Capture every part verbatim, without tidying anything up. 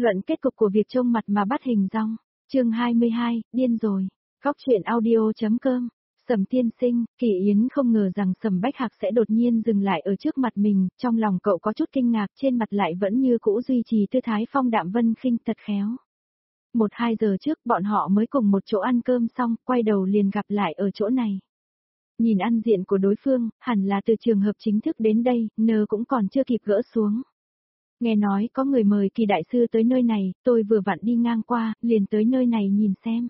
Luận kết cục của việc trông mặt mà bắt hình dong. Chương hai mươi hai, điên rồi. Góc truyện audio.com. Sầm tiên sinh, Kỳ Yến không ngờ rằng Sầm Bách Hạc sẽ đột nhiên dừng lại ở trước mặt mình, trong lòng cậu có chút kinh ngạc, trên mặt lại vẫn như cũ duy trì tư thái phong đạm vân khinh thật khéo. Một hai giờ trước bọn họ mới cùng một chỗ ăn cơm xong, quay đầu liền gặp lại ở chỗ này. Nhìn ăn diện của đối phương, hẳn là từ trường hợp chính thức đến đây, nơ cũng còn chưa kịp gỡ xuống. Nghe nói có người mời Kỳ đại sư tới nơi này, tôi vừa vặn đi ngang qua, liền tới nơi này nhìn xem.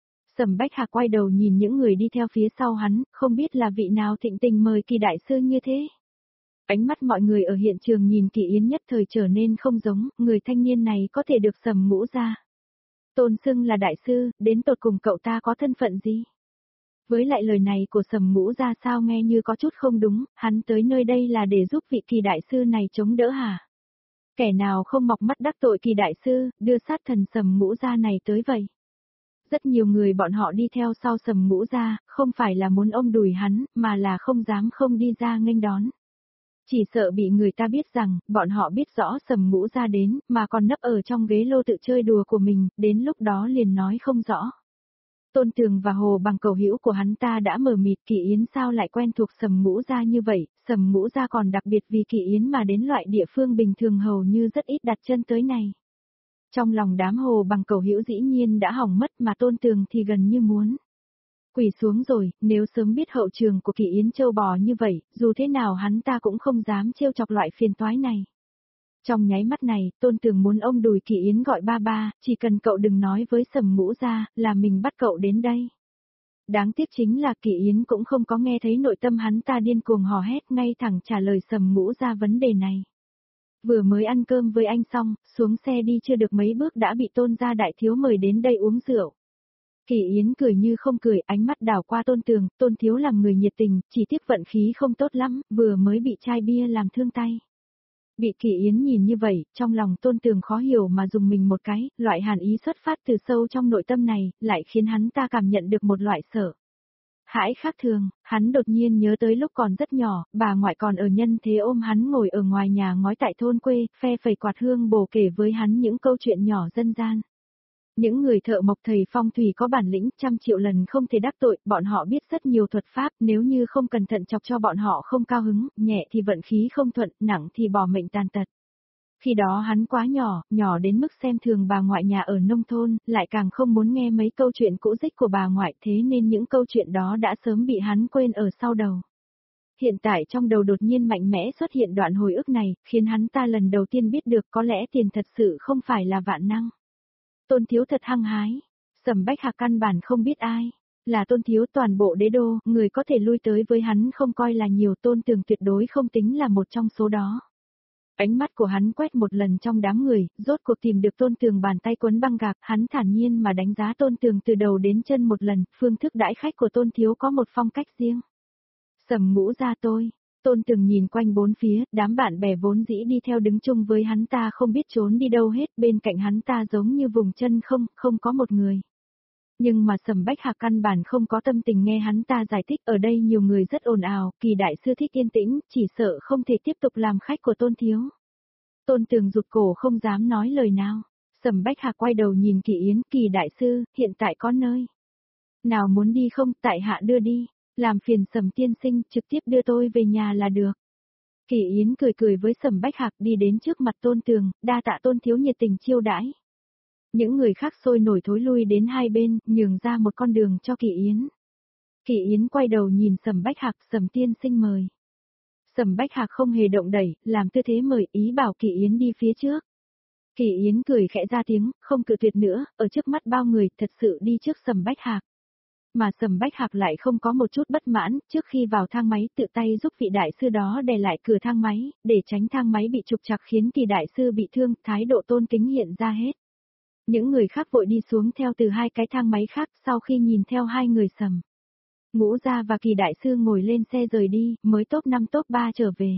Sầm Bách Hạc quay đầu nhìn những người đi theo phía sau hắn, không biết là vị nào thịnh tình mời Kỳ đại sư như thế. Ánh mắt mọi người ở hiện trường nhìn Kỳ Yến nhất thời trở nên không giống, người thanh niên này có thể được Sầm Ngũ ra. Tôn xưng là đại sư, đến tột cùng cậu ta có thân phận gì? Với lại lời này của Sầm Ngũ ra sao nghe như có chút không đúng, hắn tới nơi đây là để giúp vị Kỳ đại sư này chống đỡ hả? Kẻ nào không mọc mắt đắc tội Kỳ đại sư, đưa sát thần Sầm Ngũ ra này tới vậy? Rất nhiều người bọn họ đi theo sau Sầm Ngũ ra, không phải là muốn ôm đùi hắn, mà là không dám không đi ra nghênh đón. Chỉ sợ bị người ta biết rằng, bọn họ biết rõ Sầm Ngũ ra đến, mà còn nấp ở trong ghế lô tự chơi đùa của mình, đến lúc đó liền nói không rõ. Tôn Tường và Hồ Bằng cầu hữu của hắn ta đã mờ mịt, Kỳ Yến sao lại quen thuộc Sầm Ngũ ra như vậy, Sầm Ngũ ra còn đặc biệt vì Kỳ Yến mà đến loại địa phương bình thường hầu như rất ít đặt chân tới này. Trong lòng đám Hồ Bằng cầu hữu dĩ nhiên đã hỏng mất, mà Tôn Tường thì gần như muốn quỳ xuống rồi, nếu sớm biết hậu trường của Kỳ Yến trâu bò như vậy, dù thế nào hắn ta cũng không dám trêu chọc loại phiền toái này. Trong nháy mắt này, Tôn Tường muốn ôm đùi Kỳ Yến gọi ba ba, chỉ cần cậu đừng nói với Sầm Ngũ ra, là mình bắt cậu đến đây. Đáng tiếc chính là Kỳ Yến cũng không có nghe thấy nội tâm hắn ta điên cuồng hò hét, ngay thẳng trả lời Sầm Ngũ ra vấn đề này. Vừa mới ăn cơm với anh xong, xuống xe đi chưa được mấy bước đã bị Tôn gia đại thiếu mời đến đây uống rượu. Kỳ Yến cười như không cười, ánh mắt đảo qua Tôn Tường, Tôn thiếu làm người nhiệt tình, chỉ tiếc vận khí không tốt lắm, vừa mới bị chai bia làm thương tay. Bị Kỳ Yến nhìn như vậy, trong lòng Tôn Tường khó hiểu mà dùng mình một cái, loại hàn ý xuất phát từ sâu trong nội tâm này, lại khiến hắn ta cảm nhận được một loại sợ hãi khác thường. Hắn đột nhiên nhớ tới lúc còn rất nhỏ, bà ngoại còn ở nhân thế ôm hắn ngồi ở ngoài nhà ngói tại thôn quê, phe phẩy quạt hương bồ kể với hắn những câu chuyện nhỏ dân gian. Những người thợ mộc thầy phong thủy có bản lĩnh trăm triệu lần không thể đắc tội, bọn họ biết rất nhiều thuật pháp, nếu như không cẩn thận chọc cho bọn họ không cao hứng, nhẹ thì vận khí không thuận, nặng thì bỏ mệnh tàn tật. Khi đó hắn quá nhỏ, nhỏ đến mức xem thường bà ngoại nhà ở nông thôn, lại càng không muốn nghe mấy câu chuyện cũ dích của bà ngoại, thế nên những câu chuyện đó đã sớm bị hắn quên ở sau đầu. Hiện tại trong đầu đột nhiên mạnh mẽ xuất hiện đoạn hồi ức này, khiến hắn ta lần đầu tiên biết được có lẽ tiền thật sự không phải là vạn năng. Tôn thiếu thật hăng hái. Sầm Bách Hạc căn bản không biết ai. Là Tôn thiếu toàn bộ đế đô, người có thể lui tới với hắn không coi là nhiều, Tôn Tường tuyệt đối không tính là một trong số đó. Ánh mắt của hắn quét một lần trong đám người, rốt cuộc tìm được Tôn Tường bàn tay quấn băng gạc, hắn thản nhiên mà đánh giá Tôn Tường từ đầu đến chân một lần, phương thức đãi khách của Tôn thiếu có một phong cách riêng. Sầm Ngũ ra tôi. Tôn Tường nhìn quanh bốn phía, đám bạn bè vốn dĩ đi theo đứng chung với hắn ta không biết trốn đi đâu hết, bên cạnh hắn ta giống như vùng chân không, không có một người. Nhưng mà Sầm Bách Hạc căn bản không có tâm tình nghe hắn ta giải thích, ở đây nhiều người rất ồn ào, Kỳ đại sư thích yên tĩnh, chỉ sợ không thể tiếp tục làm khách của Tôn thiếu. Tôn Tường rụt cổ không dám nói lời nào. Sầm Bách Hạc quay đầu nhìn Kỳ Yến, Kỳ đại sư, hiện tại có nơi nào muốn đi không, tại hạ đưa đi. Làm phiền Sầm tiên sinh, trực tiếp đưa tôi về nhà là được. Kỳ Yến cười cười với Sầm Bách Hạc đi đến trước mặt Tôn Tường, đa tạ Tôn thiếu nhiệt tình chiêu đãi. Những người khác sôi nổi thối lui đến hai bên, nhường ra một con đường cho Kỳ Yến. Kỳ Yến quay đầu nhìn Sầm Bách Hạc, Sầm tiên sinh mời. Sầm Bách Hạc không hề động đẩy, làm tư thế mời, ý bảo Kỳ Yến đi phía trước. Kỳ Yến cười khẽ ra tiếng, không cự tuyệt nữa, ở trước mắt bao người, thật sự đi trước Sầm Bách Hạc. Mà Sầm Bách Hạc lại không có một chút bất mãn, trước khi vào thang máy tự tay giúp vị đại sư đó đè lại cửa thang máy, để tránh thang máy bị trục trặc khiến Kỳ đại sư bị thương, thái độ tôn kính hiện ra hết. Những người khác vội đi xuống theo từ hai cái thang máy khác, sau khi nhìn theo hai người Sầm Ngũ ra và Kỳ đại sư ngồi lên xe rời đi, mới top năm top ba trở về.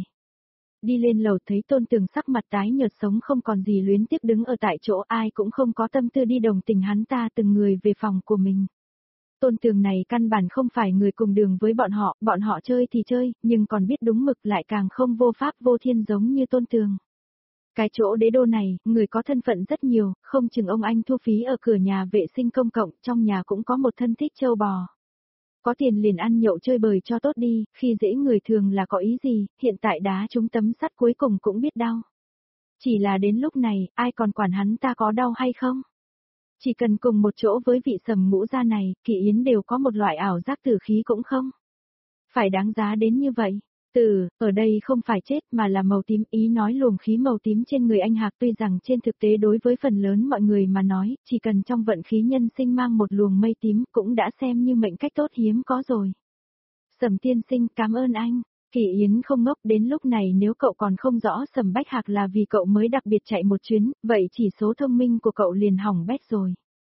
Đi lên lầu thấy Tôn Tường sắc mặt tái nhợt sống không còn gì luyến tiếc đứng ở tại chỗ, ai cũng không có tâm tư đi đồng tình hắn ta từng người về phòng của mình. Tôn Tường này căn bản không phải người cùng đường với bọn họ, bọn họ chơi thì chơi, nhưng còn biết đúng mực lại càng không vô pháp vô thiên giống như Tôn Tường. Cái chỗ đế đô này, người có thân phận rất nhiều, không chừng ông anh thu phí ở cửa nhà vệ sinh công cộng, trong nhà cũng có một thân thích trâu bò. Có tiền liền ăn nhậu chơi bời cho tốt đi, khi dễ người thường là có ý gì, hiện tại đá trúng tấm sắt cuối cùng cũng biết đau. Chỉ là đến lúc này, ai còn quản hắn ta có đau hay không? Chỉ cần cùng một chỗ với vị Sầm Ngũ Gia này, Kỳ Yến đều có một loại ảo giác tử khí cũng không. Phải đáng giá đến như vậy. Từ, ở đây không phải chết mà là màu tím, ý nói luồng khí màu tím trên người anh Hạc tuy rằng trên thực tế đối với phần lớn mọi người mà nói, chỉ cần trong vận khí nhân sinh mang một luồng mây tím cũng đã xem như mệnh cách tốt hiếm có rồi. Sầm tiên sinh, cảm ơn anh. Kỳ Yến không ngốc, đến lúc này nếu cậu còn không rõ Sầm Bách Hạc là vì cậu mới đặc biệt chạy một chuyến, vậy chỉ số thông minh của cậu liền hỏng bét rồi.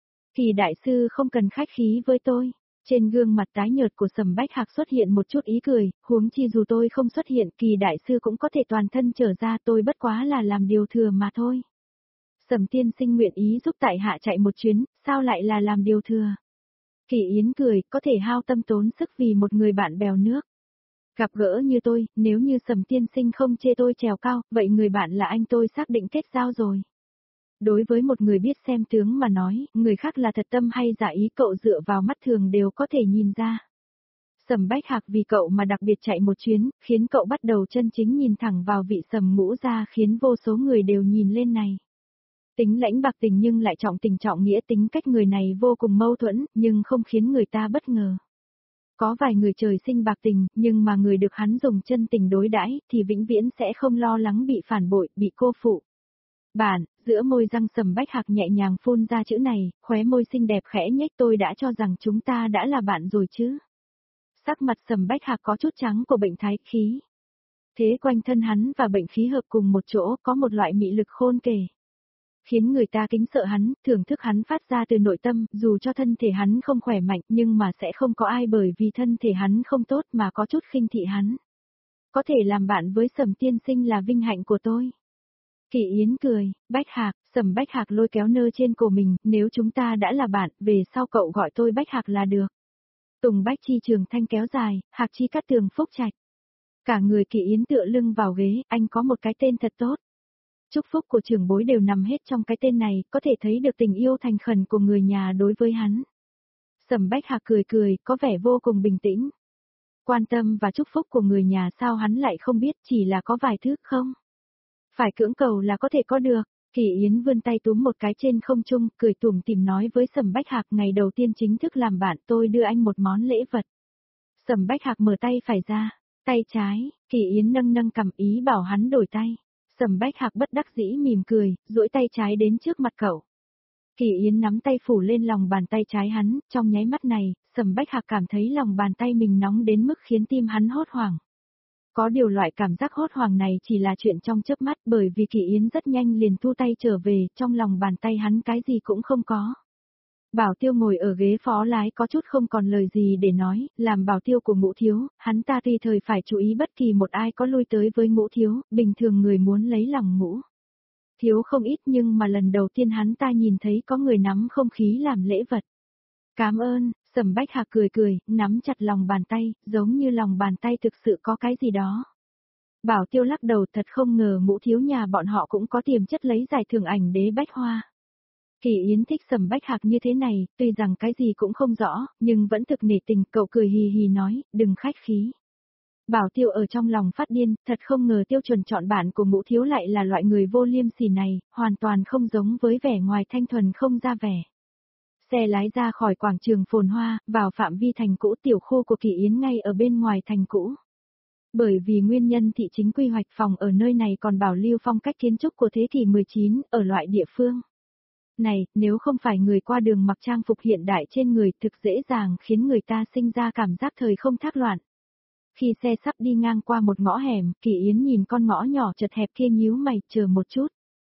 Kỳ đại sư không cần khách khí với tôi. Trên gương mặt tái nhợt của Sầm Bách Hạc xuất hiện một chút ý cười, huống chi dù tôi không xuất hiện, Kỳ đại sư cũng có thể toàn thân trở ra, tôi bất quá là làm điều thừa mà thôi. Sầm tiên sinh nguyện ý giúp tại hạ chạy một chuyến, sao lại là làm điều thừa? Kỳ Yến cười, có thể hao tâm tốn sức vì một người bạn bèo nước. Gặp gỡ như tôi, nếu như Sầm tiên sinh không chê tôi trèo cao, vậy người bạn là anh tôi xác định kết giao rồi. Đối với một người biết xem tướng mà nói, người khác là thật tâm hay giả ý cậu dựa vào mắt thường đều có thể nhìn ra. Sầm Bách Hạc vì cậu mà đặc biệt chạy một chuyến, khiến cậu bắt đầu chân chính nhìn thẳng vào vị Sầm Ngũ Gia, khiến vô số người đều nhìn lên này. Tính lãnh bạc tình nhưng lại trọng tình trọng nghĩa, tính cách người này vô cùng mâu thuẫn, nhưng không khiến người ta bất ngờ. Có vài người trời sinh bạc tình, nhưng mà người được hắn dùng chân tình đối đãi thì vĩnh viễn sẽ không lo lắng bị phản bội, bị cô phụ. Bạn, giữa môi răng Sầm Bách Hạc nhẹ nhàng phun ra chữ này, khóe môi xinh đẹp khẽ nhếch, tôi đã cho rằng chúng ta đã là bạn rồi chứ. Sắc mặt Sầm Bách Hạc có chút trắng của bệnh thái khí. Thế quanh thân hắn và bệnh khí hợp cùng một chỗ có một loại mị lực khôn kể. Khiến người ta kính sợ hắn, thưởng thức hắn phát ra từ nội tâm, dù cho thân thể hắn không khỏe mạnh nhưng mà sẽ không có ai bởi vì thân thể hắn không tốt mà có chút khinh thị hắn. Có thể làm bạn với Sầm tiên sinh là vinh hạnh của tôi. Kỳ Yến cười, Bách Hạc, Sầm Bách Hạc lôi kéo nơ trên cổ mình, nếu chúng ta đã là bạn, về sau cậu gọi tôi Bách Hạc là được. Tùng Bách Chi Trường Thanh kéo dài, Hạc Chi Cát Tường Phúc Trạch. Cả người Kỳ Yến tựa lưng vào ghế, anh có một cái tên thật tốt. Chúc phúc của trưởng bối đều nằm hết trong cái tên này, có thể thấy được tình yêu thành khẩn của người nhà đối với hắn. Sầm Bách Hạc cười cười, có vẻ vô cùng bình tĩnh. Quan tâm và chúc phúc của người nhà sao hắn lại không biết, chỉ là có vài thứ không? Phải cưỡng cầu là có thể có được. Kỳ Yến vươn tay túm một cái trên không trung, cười tủm tỉm nói với Sầm Bách Hạc, ngày đầu tiên chính thức làm bạn, tôi đưa anh một món lễ vật. Sầm Bách Hạc mở tay phải ra, tay trái, Kỳ Yến nâng nâng cầm ý bảo hắn đổi tay. Sầm Bách Hạc bất đắc dĩ mỉm cười, duỗi tay trái đến trước mặt cậu. Kỳ Yến nắm tay phủ lên lòng bàn tay trái hắn, trong nháy mắt này, Sầm Bách Hạc cảm thấy lòng bàn tay mình nóng đến mức khiến tim hắn hốt hoảng. Có điều loại cảm giác hốt hoảng này chỉ là chuyện trong chớp mắt, bởi vì Kỳ Yến rất nhanh liền thu tay trở về, trong lòng bàn tay hắn cái gì cũng không có. Bảo Tiêu ngồi ở ghế phó lái có chút không còn lời gì để nói, làm bảo tiêu của Ngũ Thiếu, hắn ta tùy thời phải chú ý bất kỳ một ai có lui tới với Ngũ Thiếu, bình thường người muốn lấy lòng Ngũ Thiếu không ít, nhưng mà lần đầu tiên hắn ta nhìn thấy có người nắm không khí làm lễ vật. Cảm ơn. Sầm Bách Hạc cười cười, nắm chặt lòng bàn tay, giống như lòng bàn tay thực sự có cái gì đó. Bảo Tiêu lắc đầu, thật không ngờ Ngũ Thiếu nhà bọn họ cũng có tiềm chất lấy giải thưởng ảnh đế bách hoa. Kỳ Yến thích Sầm Bách Hạc như thế này, tuy rằng cái gì cũng không rõ, nhưng vẫn thực nể tình, cậu cười hì hì nói, đừng khách khí. Bảo Tiêu ở trong lòng phát điên, thật không ngờ tiêu chuẩn chọn bạn của Ngũ Thiếu lại là loại người vô liêm sỉ này, hoàn toàn không giống với vẻ ngoài thanh thuần không ra vẻ. Xe lái ra khỏi quảng trường phồn hoa, vào phạm vi thành cũ, tiểu khu của Kỳ Yến ngay ở bên ngoài thành cũ. Bởi vì nguyên nhân thị chính quy hoạch phòng ở nơi này còn bảo lưu phong cách kiến trúc của thế kỷ mười chín, ở loại địa phương này, nếu không phải người qua đường mặc trang phục hiện đại trên người, thực dễ dàng khiến người ta sinh ra cảm giác thời không thác loạn. Khi xe sắp đi ngang qua một ngõ hẻm, Kỳ Yến nhìn con ngõ nhỏ chật hẹp kia nhíu mày, chờ một chút.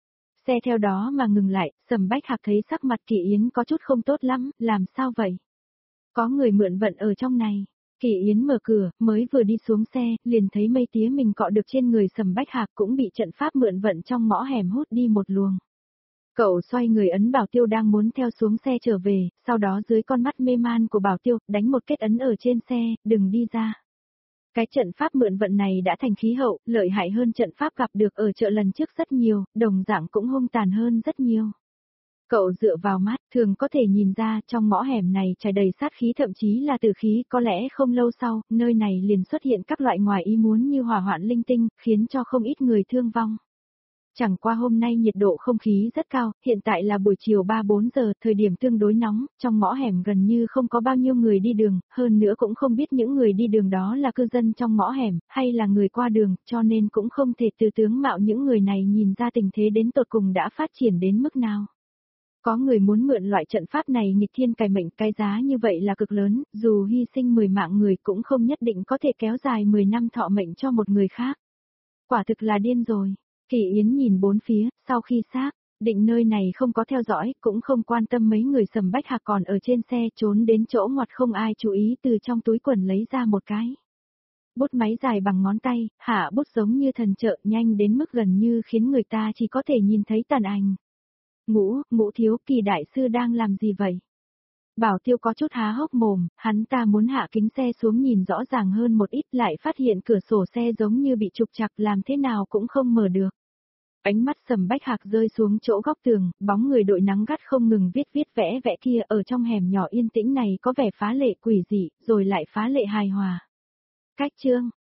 Xe theo đó mà ngừng lại, Sầm Bách Hạc thấy sắc mặt Kỳ Yến có chút không tốt lắm, làm sao vậy? Có người mượn vận ở trong này. Kỳ Yến mở cửa, mới vừa đi xuống xe, liền thấy mây tía mình cọ được trên người Sầm Bách Hạc cũng bị trận pháp mượn vận trong ngõ hẻm hút đi một luồng. Cậu xoay người ấn Bảo Tiêu đang muốn theo xuống xe trở về, sau đó dưới con mắt mê man của Bảo Tiêu, đánh một kết ấn ở trên xe, đừng đi ra. Cái trận pháp mượn vận này đã thành khí hậu, lợi hại hơn trận pháp gặp được ở chợ lần trước rất nhiều, đồng dạng cũng hung tàn hơn rất nhiều. Cậu dựa vào mắt, thường có thể nhìn ra trong ngõ hẻm này trải đầy sát khí, thậm chí là tử khí, có lẽ không lâu sau, nơi này liền xuất hiện các loại ngoài ý muốn như hỏa hoạn linh tinh, khiến cho không ít người thương vong. Chẳng qua hôm nay nhiệt độ không khí rất cao, hiện tại là buổi chiều ba bốn giờ, thời điểm tương đối nóng, trong ngõ hẻm gần như không có bao nhiêu người đi đường, hơn nữa cũng không biết những người đi đường đó là cư dân trong ngõ hẻm, hay là người qua đường, cho nên cũng không thể từ tướng mạo những người này nhìn ra tình thế đến tột cùng đã phát triển đến mức nào. Có người muốn mượn loại trận pháp này nghịch thiên cải mệnh, cái giá như vậy là cực lớn, dù hy sinh mười mạng người cũng không nhất định có thể kéo dài mười năm thọ mệnh cho một người khác. Quả thực là điên rồi. Kỳ Yến nhìn bốn phía, sau khi xác định nơi này không có theo dõi, cũng không quan tâm mấy người Sầm Bách Hạc còn ở trên xe, trốn đến chỗ ngoặt không ai chú ý, từ trong túi quần lấy ra một cái bút máy dài bằng ngón tay, hạ bút giống như thần trợ, nhanh đến mức gần như khiến người ta chỉ có thể nhìn thấy tàn ảnh. Ngũ, Ngũ thiếu, Kỳ đại sư đang làm gì vậy? Bảo Tiêu có chút há hốc mồm, hắn ta muốn hạ kính xe xuống nhìn rõ ràng hơn một ít, lại phát hiện cửa sổ xe giống như bị trục trặc, làm thế nào cũng không mở được. Ánh mắt Sầm Bách Hạc rơi xuống chỗ góc tường, bóng người đội nắng gắt không ngừng viết viết vẽ vẽ kia ở trong hẻm nhỏ yên tĩnh này có vẻ phá lệ quỷ dị, rồi lại phá lệ hài hòa. Cách chương